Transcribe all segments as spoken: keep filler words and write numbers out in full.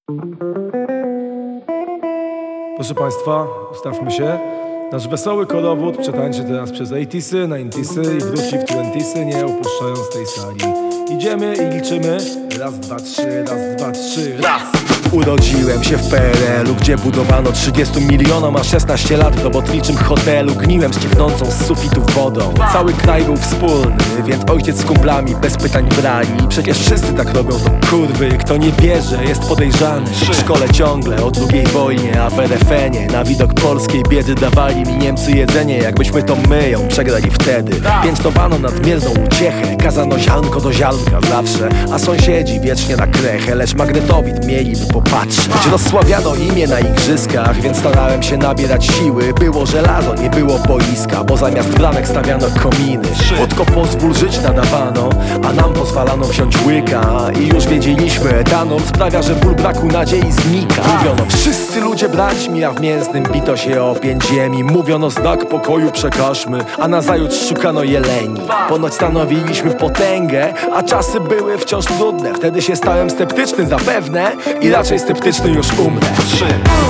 Proszę Państwa, ustawmy się. Nasz wesoły korowód przetańczy teraz przez osiemdziesiątych, dziewięćdziesiątych i wróci w dwudziestych, nie opuszczając tej sali. Idziemy i liczymy. Raz, dwa, trzy, raz, dwa, trzy, raz! Urodziłem się w P R L u, gdzie budowano trzydziestu milionom, a szesnaście lat w robotniczym hotelu. Gniłem ścieknącą z sufitów wodą. Cały kraj był wspólny, więc ojciec z kumplami bez pytań brali. Przecież wszyscy tak robią, to kurwy, kto nie bierze jest podejrzany. W szkole ciągle o drugiej wojnie, a w R F N ie na widok polskiej biedy dawali mi Niemcy jedzenie, jakbyśmy to my ją przegrali wtedy. Piętnowano nadmierną uciechę, kazano ziarnko do ziarnka zawsze, a sąsiedzi wiecznie na krechę, lecz magnetowid mieliby popatrzeć. Rozsławiano imię na igrzyskach, więc starałem się nabierać siły. Było żelazo, nie było boiska, bo zamiast bramek stawiano kominy. Wódko pozwól żyć nadawano, a nam pozwalano wziąć łyka. I już wiedzieliśmy, etanol sprawia, że ból braku nadziei znika. Mówiono, wszyscy ludzie braćmi, a w mięsnym bito się o pięć ziemi. Mówiono, znak pokoju przekażmy, a nazajutrz szukano jeleni. Ponoć stanowiliśmy potęgę, a czasy były wciąż trudne. Wtedy się stałem sceptyczny zapewne i raczej sceptyczny już umrę. Trzy.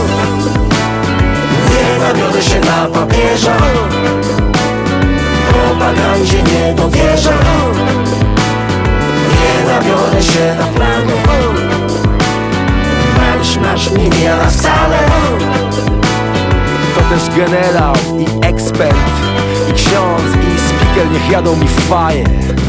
Nie nawiodę się na papieża, propagandzie nie dowierzam. Nie nawiodę się na flagę, marsz, marsz mi nie jara wcale. To też generał i ekspert, i ksiądz, i speaker niech jadą mi w faję.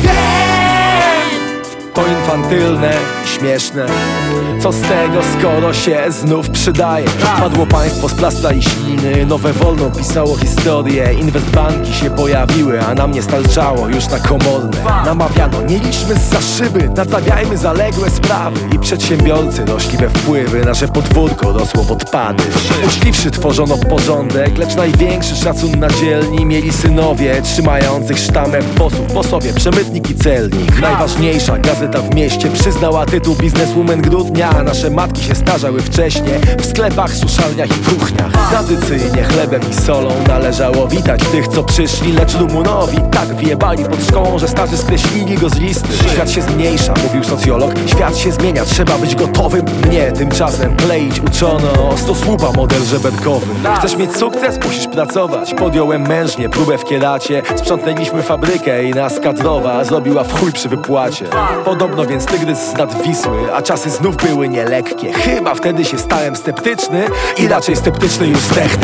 To infantylne, śmieszne. Co z tego, skoro się znów przydaje? Padło państwo z plasta i śliny, nowe wolno pisało historię. Inwestbanki się pojawiły, a nam nie starczało już na komorne. Namawiano, nie liczmy zza szyby, nadstawiajmy zaległe sprawy. I przedsiębiorcy rośli we wpływy, nasze podwórko rosło w odpady. Uczciwszy tworzono porządek, lecz największy szacun na dzielni mieli synowie trzymających sztamę posłów po sobie, przemytnik i celnik. Najważniejsza gazeta w mieście przyznała tytuł bizneswoman grudnia, a nasze matki się starzały wcześnie w sklepach, suszarniach i kuchniach. Tradycyjnie chlebem i solą należało witać tych, co przyszli, lecz Rumunowi tak wjebali pod szkołą, że starzy skreślili go z listy. Świat się zmniejsza, mówił socjolog, świat się zmienia, trzeba być gotowym. Mnie tymczasem kleić uczono, stosłupa model żeberkowy. Chcesz mieć sukces? Musisz pracować. Podjąłem mężnie próbę w kieracie, sprzątnęliśmy fabrykę i nas kadrowa zrobiła w chuj przy wypłacie. Podobno więc tygrys z nad Wisły, a czasy znów były nielekkie. Chyba wtedy się stałem sceptyczny i raczej sceptyczny już zdechnę.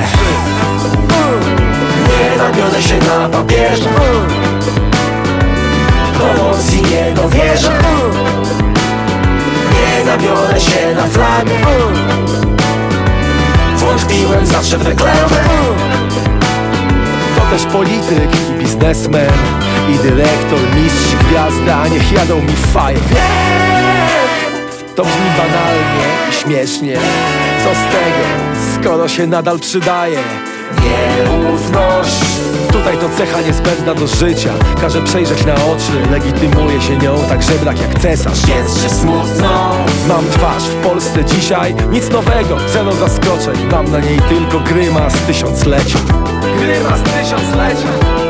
Nie nawiodę się na papieża, promocji nie dowierzam. Nie nawiodę się na flagę, wątpiłem zawsze w reklamę. To też polityk i biznesmen, i dyrektor, mistrz, gwiazda, a niech jadą mi w faję. To brzmi banalnie i śmiesznie. Co z tego, skoro się nadal przydaje? Nierówność, Tutaj to cecha niezbędna do życia. Każe przejrzeć na oczy, legitymuje się nią tak żebrak jak cesarz. jest że smutno. Mam twarz w Polsce dzisiaj, nic nowego, zero zaskoczeń. Mam na niej tylko grymas tysiąclecia. Grymas tysiąclecia.